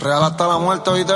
Real hasta la muerte, ¿oíste?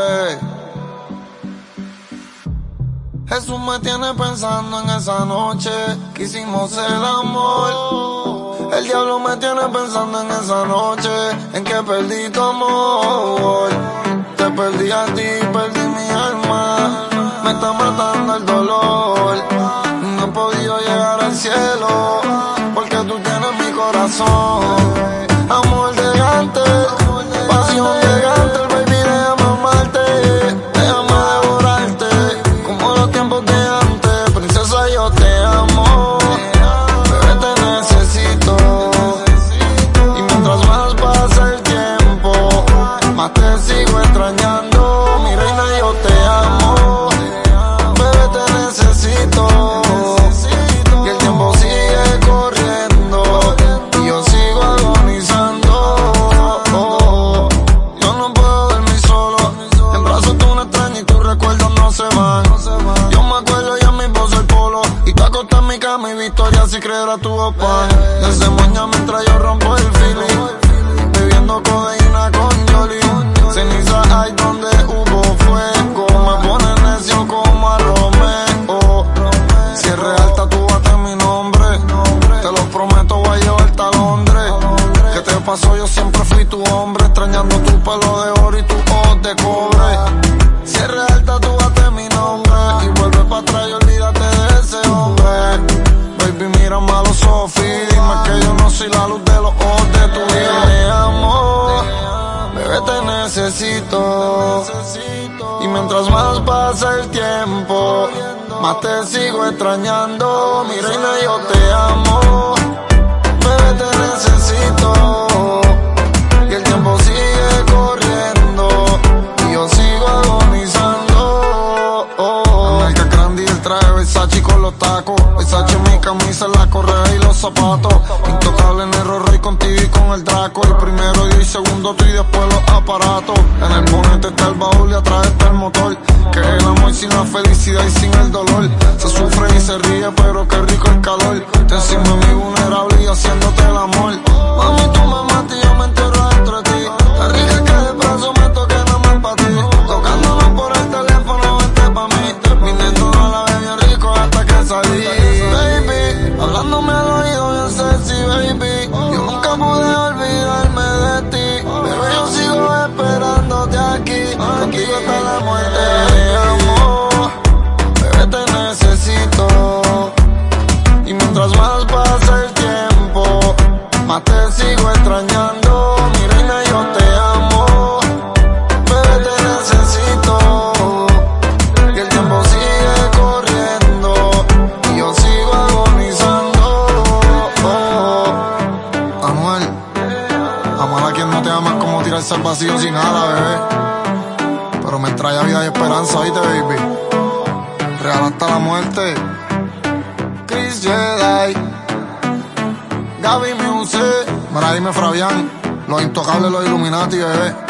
Jesús me tiene pensando en esa noche que hicimos el amor. El diablo me tiene pensando en esa noche en que perdí tu amor. Te perdí a ti, perdí mi alma. Me está matando el dolor. No he podido llegar al cielo porque tú tienes mi corazón. Amor de antes, pasión de antes, baby, déjame amarte, déjame devorarte como los tiempos de antes. Princesa, yo te amo, bebé, te necesito. Y mientras más pasa el tiempo, más te sigo extrañando. Mi reina, yo te amo, bebé, te necesito. Y el tiempo sigue corriendo y yo sigo agonizando. Yo no puedo dormir solo, en brazos de una extraña y tus recuerdos no se van. Yo me acuerdo ya mismo soy polo y tú acostas en mi cama y Victoria si creer a tu papá. Desde moña mientras yo rompo el feeling, bebiendo codeína con Yoli. Ceniza hay donde hubo fuego, me pone necio como a Romeo. Si es real, tatúate mi nombre, te lo prometo, voy a llevarte a Londres. ¿Qué te pasó? Yo siempre fui tu hombre, extrañando tu pelo de oro y tu ojos de cobre. Si es real, tatúate mi nombre y vuelve para atrás y olvídate de ese hombre. Baby, mírame a los ojos y dime que yo no soy la luz de los ojos de tu vida. Te amo, bebé, te necesito. Y mientras más pasa el tiempo, más te sigo extrañando. Mi reina, yo te amo, bebé, te necesito. Y el tiempo sigue corriendo y yo sigo agonizando. America Grande y el traje Versace con los tacos, Versace mi camisa, la correa y los zapatos. Intocable en el Rey contigo y con el Draco. El primero y el segundo tú y después los aparatos. En el bonete está el baúl y atrás está el motor. Que es el amor sin la felicidad y sin el dolor. Se sufre y se ríe pero qué rico el calor. Te encima de mí vulnerable y haciéndote el amor. Mami, tú me matas y yo me entierro dentro de ti. La rica que de brazo me toque nada más pa' ti. Tocándonos por el teléfono, vente pa' mí. Viniendo a la vez bien rico hasta que salí. Baby, hablándome al oído bien sexy, baby. Yo nunca pude olvidarme de ti. Bebé, yo sigo esperándote aquí. Contigo hasta la muerte. Te amo, bebé, te necesito. Y mientras más pasa el tiempo, más te sigo extrañando. Mi reina, yo te amo, bebé, te necesito. Y el tiempo sigue corriendo y yo sigo agonizando. Anuel, amar a quien no te ama es como tirarse al vacío sin nada, bebé. Pero me trae vida y esperanza, ¿oíste, baby? Real hasta la muerte. Chris Jedi, Gaby Music. Mira, dime Fabián, los intocables, los Illuminati, bebé.